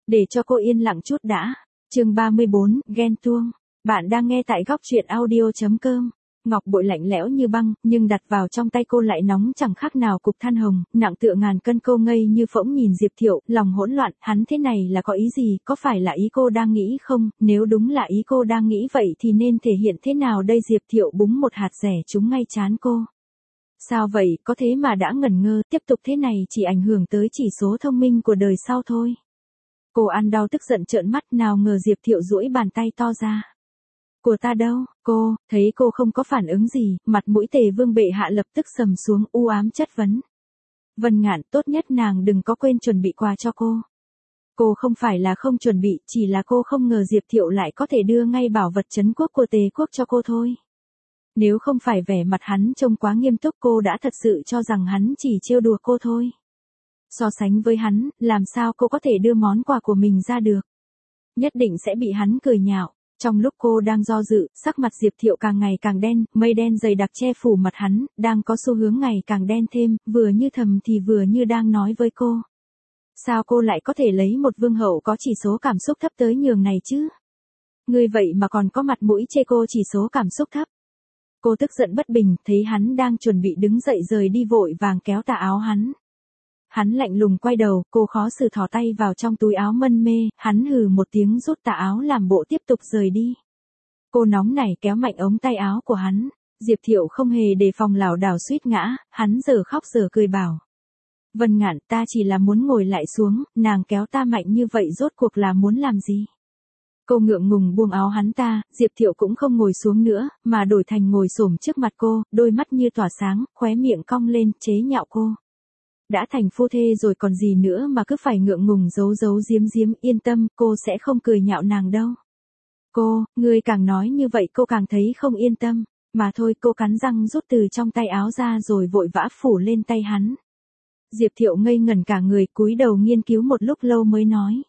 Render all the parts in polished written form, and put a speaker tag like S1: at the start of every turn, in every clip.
S1: Để cho cô yên lặng chút đã. Chương 34, ghen tuông. Bạn đang nghe tại góc truyện audio.com. Ngọc bội lạnh lẽo như băng, nhưng đặt vào trong tay cô lại nóng chẳng khác nào cục than hồng, nặng tựa ngàn cân. Cô ngây như phỗng nhìn Diệp Thiệu, lòng hỗn loạn, hắn thế này là có ý gì, có phải là ý cô đang nghĩ không, nếu đúng là ý cô đang nghĩ vậy thì nên thể hiện thế nào đây? Diệp Thiệu búng một hạt rẻ trúng ngay trán cô. Sao vậy, có thế mà đã ngẩn ngơ, tiếp tục thế này chỉ ảnh hưởng tới chỉ số thông minh của đời sau thôi. Cô ăn đau tức giận trợn mắt, nào ngờ Diệp Thiệu duỗi bàn tay to ra. Của ta đâu? Cô, thấy cô không có phản ứng gì, mặt mũi Tề Vương bệ hạ lập tức sầm xuống, u ám chất vấn. Vân Ngạn, tốt nhất nàng đừng có quên chuẩn bị quà cho cô. Cô không phải là không chuẩn bị, chỉ là cô không ngờ Diệp Thiệu lại có thể đưa ngay bảo vật trấn quốc của Tề quốc cho cô thôi. Nếu không phải vẻ mặt hắn trông quá nghiêm túc, cô đã thật sự cho rằng hắn chỉ trêu đùa cô thôi. So sánh với hắn, làm sao cô có thể đưa món quà của mình ra được? Nhất định sẽ bị hắn cười nhạo. Trong lúc cô đang do dự, sắc mặt Diệp Thiệu càng ngày càng đen, mây đen dày đặc che phủ mặt hắn, đang có xu hướng ngày càng đen thêm, vừa như thầm thì vừa như đang nói với cô. Sao cô lại có thể lấy một vương hậu có chỉ số cảm xúc thấp tới nhường này chứ? Ngươi vậy mà còn có mặt mũi chê cô chỉ số cảm xúc thấp. Cô tức giận bất bình, thấy hắn đang chuẩn bị đứng dậy rời đi vội vàng kéo tà áo hắn. Hắn lạnh lùng quay đầu, cô khó xử thò tay vào trong túi áo mân mê, hắn hừ một tiếng rút tà áo làm bộ tiếp tục rời đi. Cô nóng nảy kéo mạnh ống tay áo của hắn, Diệp Thiệu không hề đề phòng lảo đảo suýt ngã, hắn giờ khóc giờ cười bảo. Vân Ngạn, ta chỉ là muốn ngồi lại xuống, nàng kéo ta mạnh như vậy rốt cuộc là muốn làm gì? Cô ngượng ngùng buông áo hắn ta, Diệp Thiệu cũng không ngồi xuống nữa, mà đổi thành ngồi xổm trước mặt cô, đôi mắt như tỏa sáng, khóe miệng cong lên, chế nhạo cô. Đã thành phu thê rồi còn gì nữa mà cứ phải ngượng ngùng giấu giấu giếm giếm, yên tâm, cô sẽ không cười nhạo nàng đâu. Cô, ngươi càng nói như vậy cô càng thấy không yên tâm, mà thôi. Cô cắn răng rút từ trong tay áo ra rồi vội vã phủ lên tay hắn. Diệp Thiệu ngây ngẩn cả người, cúi đầu nghiên cứu một lúc lâu mới nói.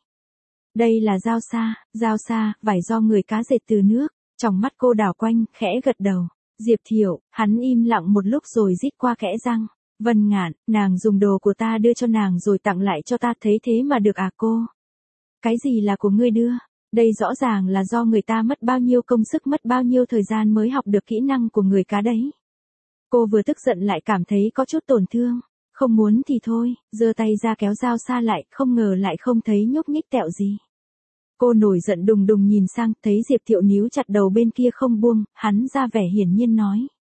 S1: Đây là dao sa, vải do người cá dệt từ nước. Trong mắt cô đảo quanh, khẽ gật đầu. Diệp Thiệu, hắn im lặng một lúc rồi rít qua kẽ răng. Vân Ngạn, nàng dùng đồ của ta đưa cho nàng rồi tặng lại cho ta, thấy thế mà được à cô? Cái gì là của ngươi đưa? Đây rõ ràng là do người ta mất bao nhiêu công sức, mất bao nhiêu thời gian mới học được kỹ năng của người cá đấy. Cô vừa tức giận lại cảm thấy có chút tổn thương. Không muốn thì thôi, giơ tay ra kéo dao sa lại, không ngờ lại không thấy nhúc nhích tẹo gì. Cô nổi giận đùng đùng nhìn sang, thấy Diệp Thiệu níu chặt đầu bên kia không buông, hắn ra vẻ hiển nhiên nói.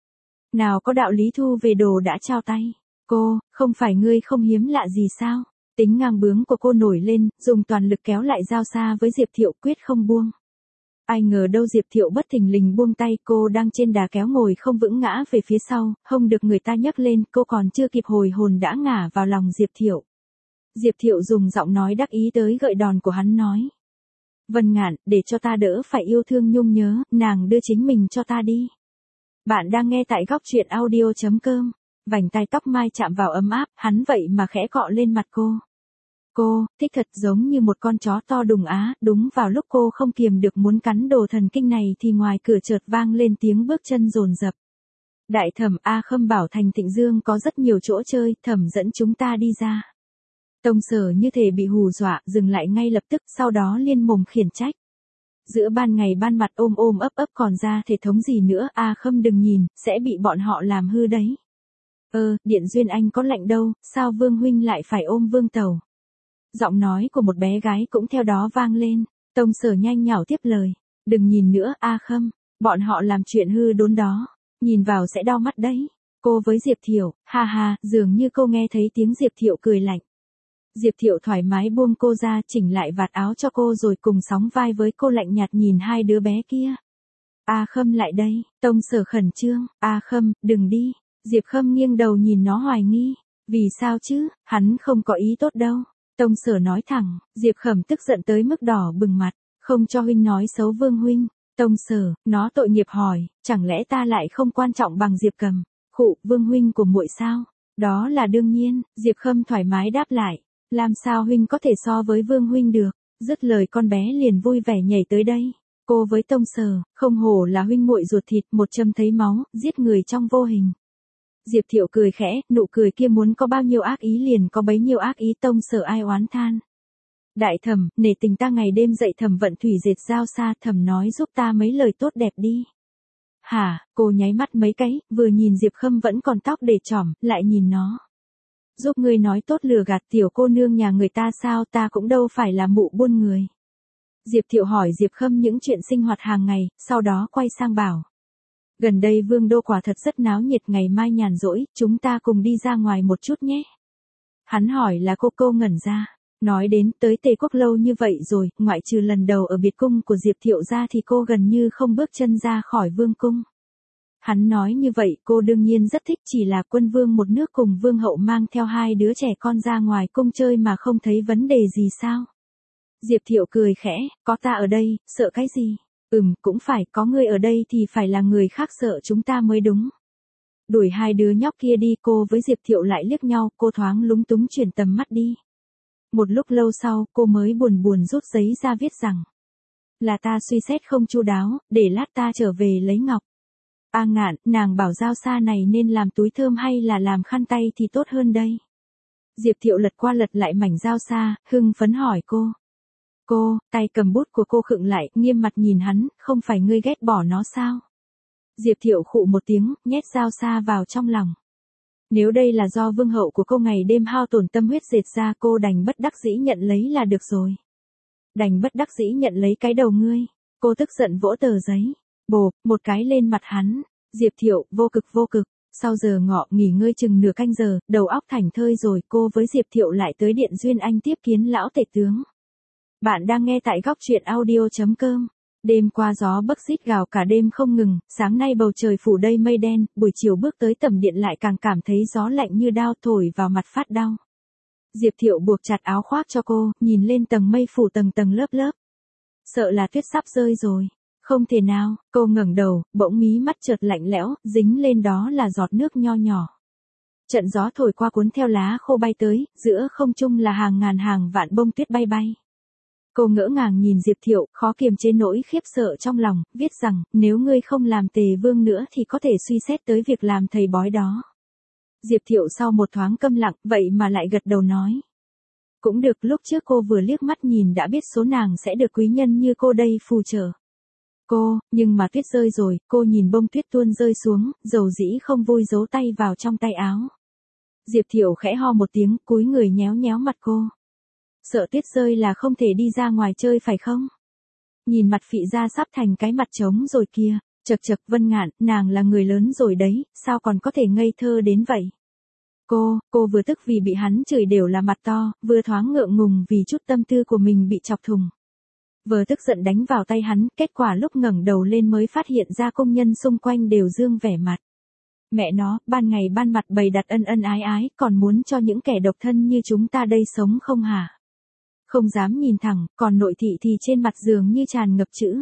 S1: Nào có đạo lý thu về đồ đã trao tay. Cô, không phải ngươi không hiếm lạ gì sao? Tính ngang bướng của cô nổi lên, dùng toàn lực kéo lại dao sa với Diệp Thiệu, quyết không buông. Ai ngờ đâu Diệp Thiệu bất thình lình buông tay, cô đang trên đà kéo ngồi không vững ngã về phía sau, hông được người ta nhấc lên, cô còn chưa kịp hồi hồn đã ngả vào lòng Diệp Thiệu. Diệp Thiệu dùng giọng nói đắc ý tới gợi đòn của hắn nói. Vân Ngạn, để cho ta đỡ phải yêu thương nhung nhớ, nàng đưa chính mình cho ta đi. Bạn đang nghe tại góc truyện audio.com. Vành tai tóc mai chạm vào ấm áp, hắn vậy mà khẽ cọ lên mặt cô. Cô, thích thật, giống như một con chó to đùng á. Đúng vào lúc cô không kiềm được muốn cắn đồ thần kinh này thì ngoài cửa chợt vang lên tiếng bước chân dồn dập. Đại thẩm A Khâm bảo thành Thịnh Dương có rất nhiều chỗ chơi, thẩm dẫn chúng ta đi ra. Tông Sở như thể bị hù dọa, dừng lại ngay lập tức, sau đó liên mồm khiển trách. Giữa ban ngày ban mặt ôm ôm ấp ấp còn ra thể thống gì nữa, A Khâm đừng nhìn, sẽ bị bọn họ làm hư đấy. Điện duyên anh có lạnh đâu, sao Vương huynh lại phải ôm Vương tẩu? Giọng nói của một bé gái cũng theo đó vang lên. Tông Sở nhanh nhảu tiếp lời. Đừng nhìn nữa, A Khâm, bọn họ làm chuyện hư đốn đó, nhìn vào sẽ đau mắt đấy. Cô với Diệp Thiệu, ha ha, dường như cô nghe thấy tiếng Diệp Thiệu cười lạnh. Diệp Thiệu thoải mái buông cô ra, chỉnh lại vạt áo cho cô rồi cùng sóng vai với cô, lạnh nhạt nhìn hai đứa bé kia. A Khâm lại đây. Tông Sở khẩn trương. A Khâm, đừng đi. Diệp Khâm nghiêng đầu nhìn nó hoài nghi. Vì sao chứ, hắn không có ý tốt đâu. Tông Sở nói thẳng. Diệp Khẩm tức giận tới mức đỏ bừng mặt. Không cho huynh nói xấu Vương huynh. Tông Sở, nó tội nghiệp hỏi, chẳng lẽ ta lại không quan trọng bằng Diệp Cầm? Khụ, Vương huynh của muội sao? Đó là đương nhiên. Diệp Khâm thoải mái đáp lại. Làm sao huynh có thể so với Vương huynh được? Dứt lời con bé liền vui vẻ nhảy tới đây. Cô với Tông Sở, không hổ là huynh muội ruột thịt, một châm thấy máu, giết người trong vô hình. Diệp Thiệu cười khẽ, nụ cười kia muốn có bao nhiêu ác ý liền có bấy nhiêu ác ý. Tông Sở ai oán than. Đại thẩm, nể tình ta ngày đêm dậy thẩm vận thủy dệt giao xa, thẩm nói giúp ta mấy lời tốt đẹp đi. Hả, cô nháy mắt mấy cái, vừa nhìn Diệp Khâm vẫn còn tóc để chỏm, lại nhìn nó. Giúp ngươi nói tốt lừa gạt tiểu cô nương nhà người ta sao, ta cũng đâu phải là mụ buôn người. Diệp Thiệu hỏi Diệp Khâm những chuyện sinh hoạt hàng ngày, sau đó quay sang bảo. Gần đây Vương đô quả thật rất náo nhiệt, ngày mai nhàn rỗi, chúng ta cùng đi ra ngoài một chút nhé. Hắn hỏi là cô ngẩn ra. Nói đến tới Tề Quốc lâu như vậy rồi, ngoại trừ lần đầu ở biệt cung của Diệp Thiệu ra thì cô gần như không bước chân ra khỏi vương cung. Hắn nói như vậy cô đương nhiên rất thích, chỉ là quân vương một nước cùng vương hậu mang theo hai đứa trẻ con ra ngoài cung chơi mà không thấy vấn đề gì sao. Diệp Thiệu cười khẽ, có ta ở đây, sợ cái gì? Cũng phải, có người ở đây thì phải là người khác sợ chúng ta mới đúng. Đuổi hai đứa nhóc kia đi, cô với Diệp Thiệu lại liếc nhau, cô thoáng lúng túng chuyển tầm mắt đi. Một lúc lâu sau, cô mới buồn rút giấy ra viết rằng. Là ta suy xét không chu đáo, để lát ta trở về lấy ngọc. A Ngạn, nàng bảo giao xa này nên làm túi thơm hay là làm khăn tay thì tốt hơn đây. Diệp Thiệu lật qua lật lại mảnh giao xa, hưng phấn hỏi cô. Cô, tay cầm bút của cô khựng lại, nghiêm mặt nhìn hắn, không phải ngươi ghét bỏ nó sao? Diệp Thiệu khụ một tiếng, nhét giao xa vào trong lòng. Nếu đây là do vương hậu của cô ngày đêm hao tổn tâm huyết dệt ra, cô đành bất đắc dĩ nhận lấy là được rồi. Đành bất đắc dĩ nhận lấy cái đầu ngươi. Cô tức giận vỗ tờ giấy. Bộp, một cái lên mặt hắn. Diệp Thiệu, vô cực. Sau giờ ngọ nghỉ ngơi chừng nửa canh giờ, đầu óc thảnh thơi rồi, cô với Diệp Thiệu lại tới Điện Duyên Anh tiếp kiến lão tể tướng. Bạn đang nghe tại góc truyện audio.com. Đêm qua gió bấc rít gào cả đêm không ngừng, sáng nay bầu trời phủ đầy mây đen, buổi chiều bước tới tầm điện lại càng cảm thấy gió lạnh như đao thổi vào mặt phát đau. Diệp Thiệu buộc chặt áo khoác cho cô, nhìn lên tầng mây phủ tầng lớp. Sợ là tuyết sắp rơi rồi. Không thể nào, cô ngẩng đầu, bỗng mí mắt chợt lạnh lẽo, dính lên đó là giọt nước nho nhỏ. Trận gió thổi qua cuốn theo lá khô bay tới, giữa không trung là hàng ngàn hàng vạn bông tuyết bay. Cô ngỡ ngàng nhìn Diệp Thiệu, khó kiềm chế nỗi khiếp sợ trong lòng, viết rằng, nếu ngươi không làm tề vương nữa thì có thể suy xét tới việc làm thầy bói đó. Diệp Thiệu sau một thoáng câm lặng, vậy mà lại gật đầu nói. Cũng được, lúc trước cô vừa liếc mắt nhìn đã biết số nàng sẽ được quý nhân như cô đây phù trợ. Cô, nhưng mà tuyết rơi rồi, cô nhìn bông tuyết tuôn rơi xuống, dầu dĩ không vui giấu tay vào trong tay áo. Diệp Thiệu khẽ ho một tiếng, cúi người nhéo mặt cô. Sợ tuyết rơi là không thể đi ra ngoài chơi phải không? Nhìn mặt Phị Gia sắp thành cái mặt trống rồi kia, chật Vân Ngạn, nàng là người lớn rồi đấy, sao còn có thể ngây thơ đến vậy? Cô vừa tức vì bị hắn chửi đều là mặt to, vừa thoáng ngượng ngùng vì chút tâm tư của mình bị chọc thùng. Vừa tức giận đánh vào tay hắn, kết quả lúc ngẩng đầu lên mới phát hiện ra công nhân xung quanh đều dương vẻ mặt. Mẹ nó, ban ngày ban mặt bày đặt ân ái, còn muốn cho những kẻ độc thân như chúng ta đây sống không hả? Không dám nhìn thẳng, còn nội thị thì trên mặt giường như tràn ngập chữ.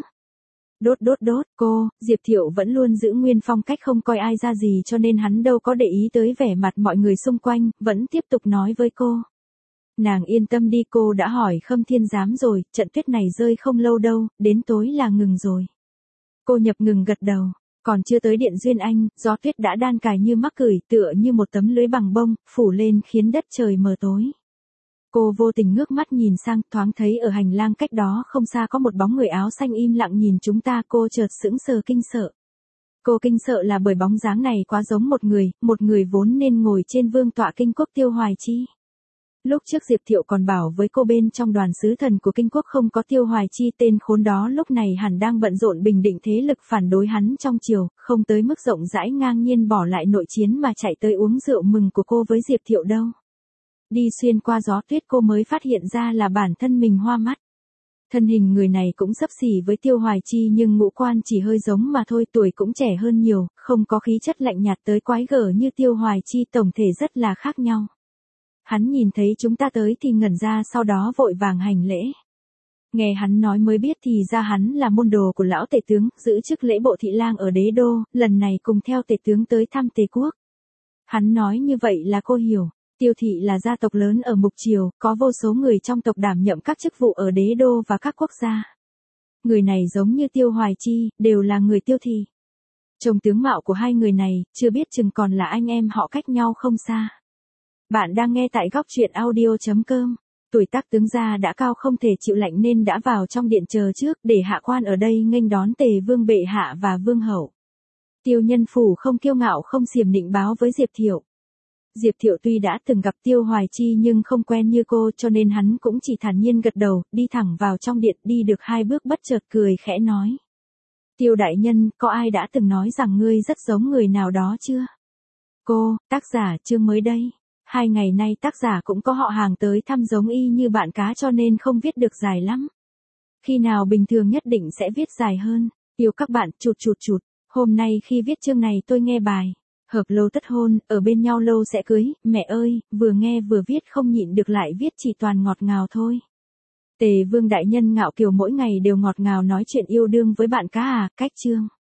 S1: Đốt, cô, Diệp Thiệu vẫn luôn giữ nguyên phong cách không coi ai ra gì cho nên hắn đâu có để ý tới vẻ mặt mọi người xung quanh, vẫn tiếp tục nói với cô. Nàng yên tâm đi, cô đã hỏi Khâm Thiên Giám rồi, trận tuyết này rơi không lâu đâu, đến tối là ngừng rồi. Cô nhập ngừng gật đầu, còn chưa tới Điện Duyên Anh, gió tuyết đã đan cài như mắc cửi tựa như một tấm lưới bằng bông, phủ lên khiến đất trời mờ tối. Cô vô tình ngước mắt nhìn sang, thoáng thấy ở hành lang cách đó không xa có một bóng người áo xanh im lặng nhìn chúng ta, cô chợt sững sờ kinh sợ. Cô kinh sợ là bởi bóng dáng này quá giống một người vốn nên ngồi trên vương tọa kinh quốc Tiêu Hoài Chi. Lúc trước Diệp Thiệu còn bảo với cô bên trong đoàn sứ thần của kinh quốc không có Tiêu Hoài Chi, tên khốn đó lúc này hẳn đang bận rộn bình định thế lực phản đối hắn trong triều, không tới mức rộng rãi ngang nhiên bỏ lại nội chiến mà chạy tới uống rượu mừng của cô với Diệp Thiệu đâu. Đi xuyên qua gió tuyết cô mới phát hiện ra là bản thân mình hoa mắt. Thân hình người này cũng xấp xỉ với Tiêu Hoài Chi nhưng ngũ quan chỉ hơi giống mà thôi, tuổi cũng trẻ hơn nhiều, không có khí chất lạnh nhạt tới quái gở như Tiêu Hoài Chi, tổng thể rất là khác nhau. Hắn nhìn thấy chúng ta tới thì ngẩn ra, sau đó vội vàng hành lễ. Nghe hắn nói mới biết thì ra hắn là môn đồ của lão tể tướng, giữ chức lễ bộ thị lang ở đế đô, lần này cùng theo tể tướng tới thăm Tề quốc. Hắn nói như vậy là cô hiểu. Tiêu thị là gia tộc lớn ở Mục Triều, có vô số người trong tộc đảm nhiệm các chức vụ ở đế đô và các quốc gia. Người này giống như Tiêu Hoài Chi, đều là người Tiêu thị. Trông tướng mạo của hai người này, chưa biết chừng còn là anh em họ cách nhau không xa. Bạn đang nghe tại góc truyện audio.com. Tuổi tác tướng gia đã cao không thể chịu lạnh nên đã vào trong điện chờ trước để hạ quan ở đây nghênh đón Tề vương bệ hạ và vương hậu. Tiêu Nhân Phủ không kiêu ngạo không xiểm nịnh báo với Diệp Thiệu. Diệp Thiệu tuy đã từng gặp Tiêu Hoài Chi nhưng không quen như cô cho nên hắn cũng chỉ thản nhiên gật đầu, đi thẳng vào trong điện, đi được 2 bước bất chợt cười khẽ nói. Tiêu đại nhân, có ai đã từng nói rằng ngươi rất giống người nào đó chưa? Cô, tác giả chương mới đây. 2 ngày nay tác giả cũng có họ hàng tới thăm giống y như bạn cá cho nên không viết được dài lắm. Khi nào bình thường nhất định sẽ viết dài hơn. Yêu các bạn, chụt. Hôm nay khi viết chương này tôi nghe bài hợp lâu tất hôn, ở bên nhau lâu sẽ cưới, mẹ ơi, vừa nghe vừa viết không nhịn được lại viết chỉ toàn ngọt ngào thôi. Tề vương đại nhân ngạo kiều mỗi ngày đều ngọt ngào nói chuyện yêu đương với bạn cá à, cách chương.